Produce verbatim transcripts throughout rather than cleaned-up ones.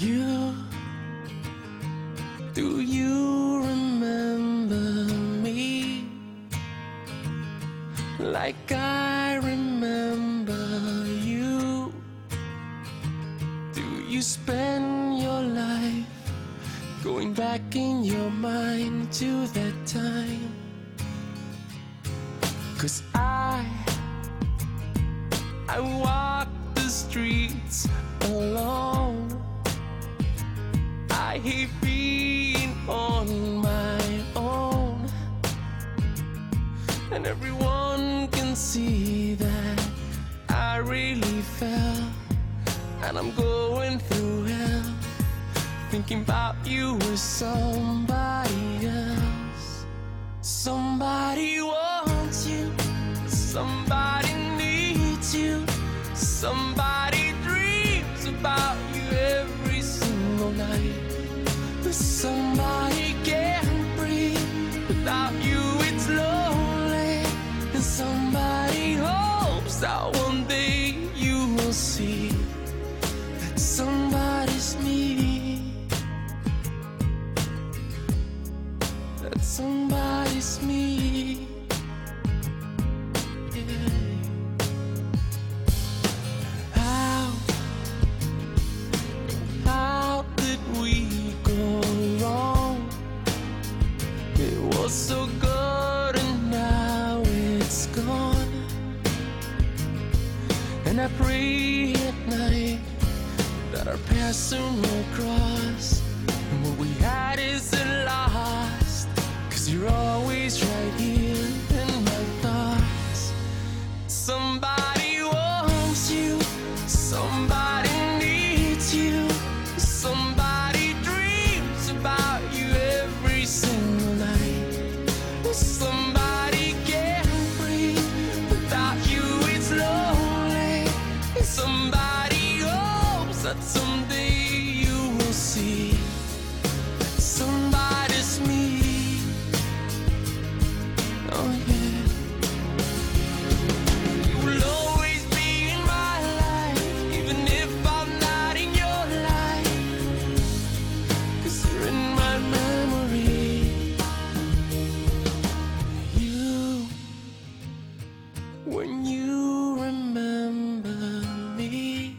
You, do you remember me like I remember you? Do you spend your life going back in your mind to that time? 'Cause I, I walk the streets alone. I hate being on my own, and everyone can see that I really fell, and I'm going through hell, thinking about you with somebody else. Somebody wants you, somebody needs you, somebody dreams about you every single night. But somebody can't breathe without you, it's lonely. And somebody hopes that one day you will see that somebody's me, that somebody's me. Yeah. How, how did we go wrong? It was so good and now it's gone. And I pray at night that our paths soon will cross, and what we had isn't lost, 'cause you're always right here in my thoughts. Somebody wants you, somebody needs you, somebody dreams about you every single night. Somebody can't breathe without you, it's lonely. Somebody hopes that someday you will see that somebody's me. Oh yeah. You will always be in my life, even if I'm not in your life, 'cause you're in my memory. You, when you remember me,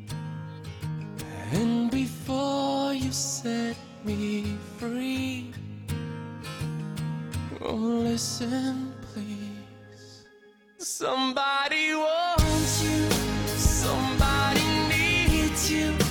and before you set me free, oh listen please. Somebody wants you, somebody needs you,